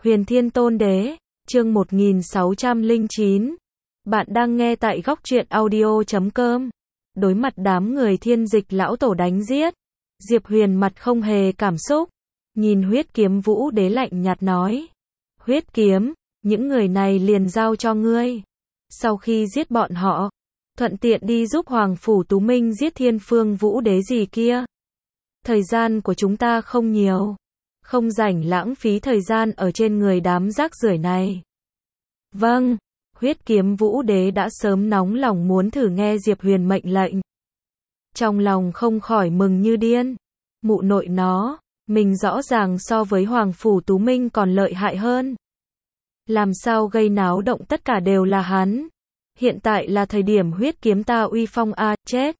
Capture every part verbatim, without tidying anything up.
Huyền Thiên Tôn Đế, chương một nghìn sáu trăm lẻ chín. Bạn đang nghe tại góc truyện audio chấm com. Đối mặt đám người Thiên Dịch lão tổ đánh giết, Diệp Huyền mặt không hề cảm xúc, nhìn Huyết Kiếm Vũ Đế lạnh nhạt nói: "Huyết Kiếm, những người này liền giao cho ngươi. Sau khi giết bọn họ, thuận tiện đi giúp Hoàng Phủ Tú Minh giết Thiên Phương Vũ Đế gì kia. Thời gian của chúng ta không nhiều, không rảnh lãng phí thời gian ở trên người đám rác rưởi này." "Vâng." Huyết Kiếm Vũ Đế đã sớm nóng lòng muốn thử nghe Diệp Huyền mệnh lệnh. Trong lòng không khỏi mừng như điên. Mụ nội nó, mình rõ ràng so với Hoàng Phủ Tú Minh còn lợi hại hơn. Làm sao gây náo động tất cả đều là hắn. Hiện tại là thời điểm huyết kiếm ta uy phong a, chết.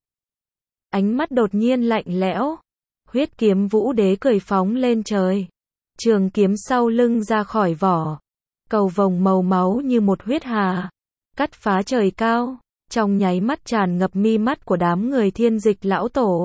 Ánh mắt đột nhiên lạnh lẽo. Huyết Kiếm Vũ Đế cười phóng lên trời. Trường kiếm sau lưng ra khỏi vỏ. Cầu vồng màu máu như một huyết hà, cắt phá trời cao, trong nháy mắt tràn ngập mi mắt của đám người Thiên Dịch lão tổ.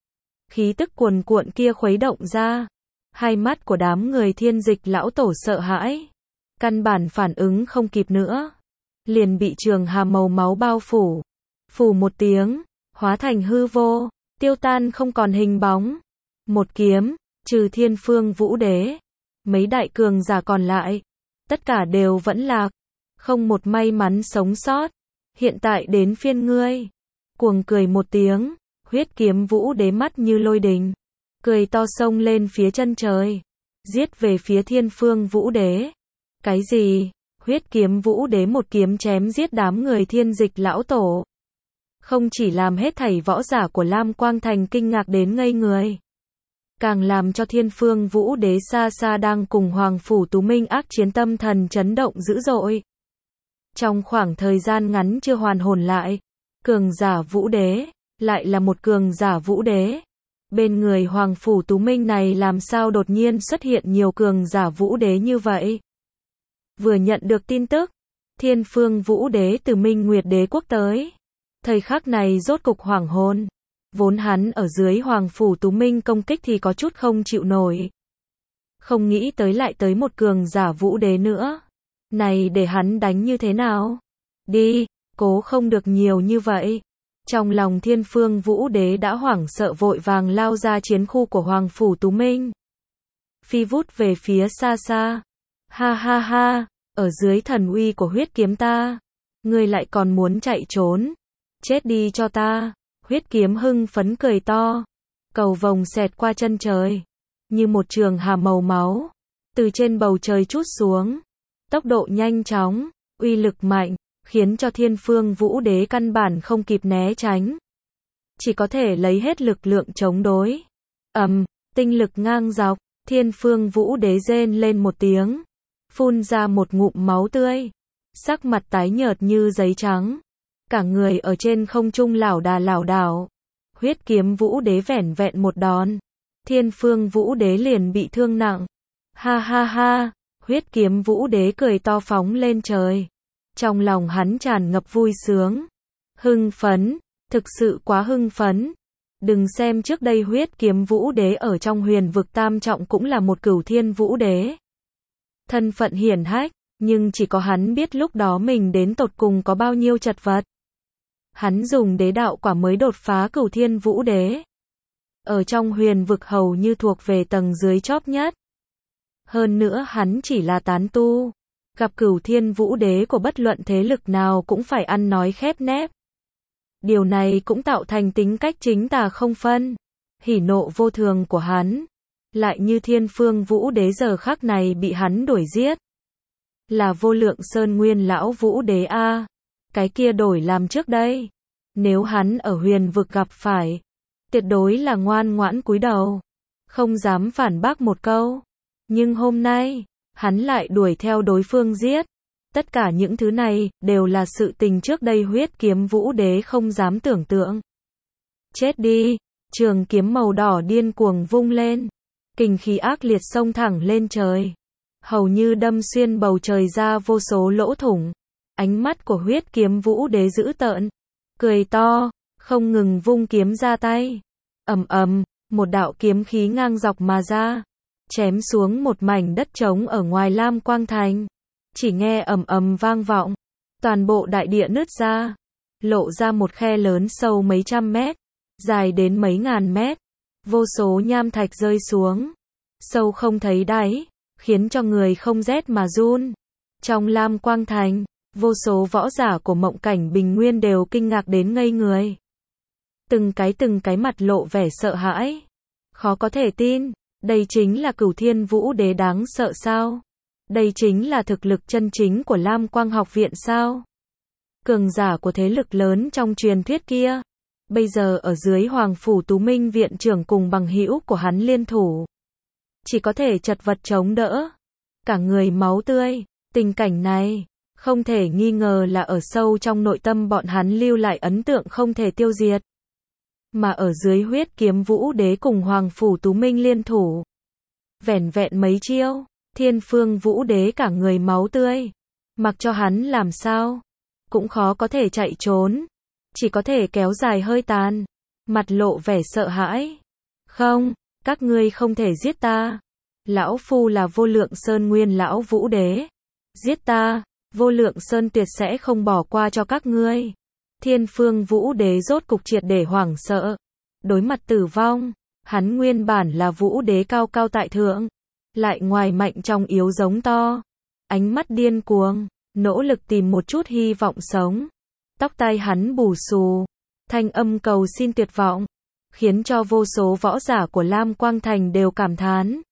Khí tức cuồn cuộn kia khuấy động ra, hai mắt của đám người Thiên Dịch lão tổ sợ hãi, căn bản phản ứng không kịp nữa, liền bị trường hà màu máu bao phủ. Phủ một tiếng, hóa thành hư vô, tiêu tan không còn hình bóng. Một kiếm, trừ Thiên Phương Vũ Đế, mấy đại cường giả còn lại, tất cả đều vẫn lạc, không một may mắn sống sót. Hiện tại đến phiên ngươi. Cuồng cười một tiếng, Huyết Kiếm Vũ Đế mắt như lôi đình, cười to xông lên phía chân trời, giết về phía Thiên Phương Vũ Đế. Cái gì? Huyết Kiếm Vũ Đế một kiếm chém giết đám người Thiên Dịch lão tổ, không chỉ làm hết thảy võ giả của Lam Quang Thành kinh ngạc đến ngây người, càng làm cho Thiên Phương Vũ Đế xa xa đang cùng Hoàng Phủ Tú Minh ác chiến tâm thần chấn động dữ dội. Trong khoảng thời gian ngắn chưa hoàn hồn lại, cường giả Vũ Đế, lại là một cường giả Vũ Đế. Bên người Hoàng Phủ Tú Minh này làm sao đột nhiên xuất hiện nhiều cường giả Vũ Đế như vậy? Vừa nhận được tin tức, Thiên Phương Vũ Đế từ Minh Nguyệt Đế quốc tới. Thời khắc này rốt cục hoảng hồn. Vốn hắn ở dưới Hoàng Phủ Tú Minh công kích thì có chút không chịu nổi. Không nghĩ tới lại tới một cường giả Vũ Đế nữa. Này để hắn đánh như thế nào? Đi, cố không được nhiều như vậy. Trong lòng Thiên Phương Vũ Đế đã hoảng sợ vội vàng lao ra chiến khu của Hoàng Phủ Tú Minh. Phi vút về phía xa xa. Ha ha ha, ở dưới thần uy của huyết kiếm ta, ngươi lại còn muốn chạy trốn. Chết đi cho ta. Huyết Kiếm hưng phấn cười to, cầu vồng xẹt qua chân trời, như một trường hà màu máu, từ trên bầu trời trút xuống, tốc độ nhanh chóng, uy lực mạnh, khiến cho Thiên Phương Vũ Đế căn bản không kịp né tránh, chỉ có thể lấy hết lực lượng chống đối. Ầm, tinh lực ngang dọc, Thiên Phương Vũ Đế rên lên một tiếng, phun ra một ngụm máu tươi, sắc mặt tái nhợt như giấy trắng. Cả người ở trên không trung lảo đà lảo đảo. Huyết Kiếm Vũ Đế vẻn vẹn một đòn, Thiên Phương Vũ Đế liền bị thương nặng. Ha ha ha, Huyết Kiếm Vũ Đế cười to phóng lên trời. Trong lòng hắn tràn ngập vui sướng, hưng phấn, thực sự quá hưng phấn. Đừng xem trước đây Huyết Kiếm Vũ Đế ở trong huyền vực tam trọng cũng là một cửu thiên vũ đế. Thân phận hiển hách, nhưng chỉ có hắn biết lúc đó mình đến tột cùng có bao nhiêu chật vật. Hắn dùng đế đạo quả mới đột phá cửu thiên vũ đế. Ở trong huyền vực hầu như thuộc về tầng dưới chóp nhất. Hơn nữa hắn chỉ là tán tu. Gặp cửu thiên vũ đế của bất luận thế lực nào cũng phải ăn nói khép nép. Điều này cũng tạo thành tính cách chính tà không phân. Hỉ nộ vô thường của hắn. Lại như Thiên Phương Vũ Đế giờ khắc này bị hắn đuổi giết. Là Vô Lượng Sơn Nguyên lão Vũ Đế a. Cái kia đổi làm trước đây. Nếu hắn ở huyền vực gặp phải, tuyệt đối là ngoan ngoãn cúi đầu, không dám phản bác một câu. Nhưng hôm nay, hắn lại đuổi theo đối phương giết. Tất cả những thứ này đều là sự tình trước đây Huyết Kiếm Vũ Đế không dám tưởng tượng. Chết đi, trường kiếm màu đỏ điên cuồng vung lên, kình khí ác liệt xông thẳng lên trời, hầu như đâm xuyên bầu trời ra vô số lỗ thủng. Ánh mắt của Huyết Kiếm Vũ Đế dữ tợn, cười to, không ngừng vung kiếm ra tay. Ầm ầm, một đạo kiếm khí ngang dọc mà ra, chém xuống một mảnh đất trống ở ngoài Lam Quang Thành. Chỉ nghe ầm ầm vang vọng, toàn bộ đại địa nứt ra, lộ ra một khe lớn sâu mấy trăm mét, dài đến mấy ngàn mét, vô số nham thạch rơi xuống, sâu không thấy đáy, khiến cho người không rét mà run. Trong Lam Quang Thành, vô số võ giả của Mộng Cảnh Bình Nguyên đều kinh ngạc đến ngây người. Từng cái từng cái mặt lộ vẻ sợ hãi. Khó có thể tin, đây chính là Cửu Thiên Vũ Đế đáng sợ sao? Đây chính là thực lực chân chính của Lam Quang Học Viện sao? Cường giả của thế lực lớn trong truyền thuyết kia, bây giờ ở dưới Hoàng Phủ Tú Minh viện trưởng cùng bằng hữu của hắn liên thủ. Chỉ có thể chật vật chống đỡ. Cả người máu tươi, tình cảnh này, không thể nghi ngờ là ở sâu trong nội tâm bọn hắn lưu lại ấn tượng không thể tiêu diệt. Mà ở dưới Huyết Kiếm Vũ Đế cùng Hoàng Phủ Tú Minh liên thủ. Vẻn vẹn mấy chiêu, Thiên Phương Vũ Đế cả người máu tươi. Mặc cho hắn làm sao, cũng khó có thể chạy trốn. Chỉ có thể kéo dài hơi tàn. Mặt lộ vẻ sợ hãi. Không, các ngươi không thể giết ta. Lão Phu là Vô Lượng Sơn Nguyên Lão Vũ Đế. Giết ta, Vô Lượng Sơn tuyệt sẽ không bỏ qua cho các ngươi. Thiên Phương Vũ Đế rốt cục triệt để hoảng sợ. Đối mặt tử vong, hắn nguyên bản là Vũ Đế cao cao tại thượng, lại ngoài mạnh trong yếu giống to. Ánh mắt điên cuồng, nỗ lực tìm một chút hy vọng sống. Tóc tai hắn bù xù, thanh âm cầu xin tuyệt vọng, khiến cho vô số võ giả của Lam Quang Thành đều cảm thán.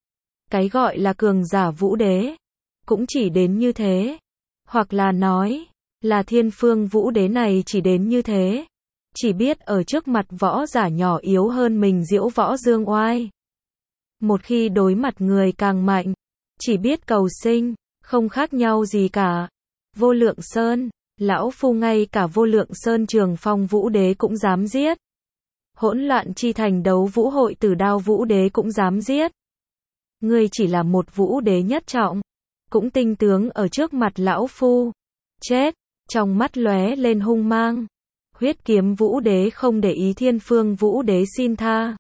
Cái gọi là cường giả Vũ Đế, cũng chỉ đến như thế. Hoặc là nói, là Thiên Phương Vũ Đế này chỉ đến như thế. Chỉ biết ở trước mặt võ giả nhỏ yếu hơn mình diễu võ dương oai. Một khi đối mặt người càng mạnh, chỉ biết cầu sinh, không khác nhau gì cả. Vô Lượng Sơn, Lão Phu ngay cả Vô Lượng Sơn Trường Phong Vũ Đế cũng dám giết. Hỗn Loạn Chi Thành Đấu Vũ Hội Tử Đao Vũ Đế cũng dám giết. Ngươi chỉ là một Vũ Đế nhất trọng, cũng tinh tướng ở trước mặt Lão Phu. Chết, trong mắt lóe lên hung mang. Huyết Kiếm Vũ Đế không để ý Thiên Phương Vũ Đế xin tha.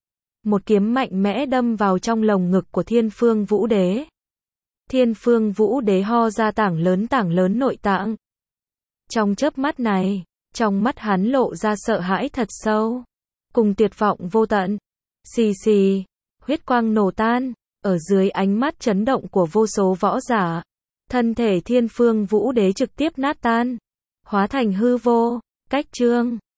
Một kiếm mạnh mẽ đâm vào trong lồng ngực của Thiên Phương Vũ Đế. Thiên Phương Vũ Đế ho ra tảng lớn tảng lớn nội tạng. Trong chớp mắt này, trong mắt hắn lộ ra sợ hãi thật sâu, cùng tuyệt vọng vô tận. Xì xì, huyết quang nổ tan, ở dưới ánh mắt chấn động của vô số võ giả. Thân thể Thiên Phương Vũ Đế trực tiếp nát tan, hóa thành hư vô. Cách chương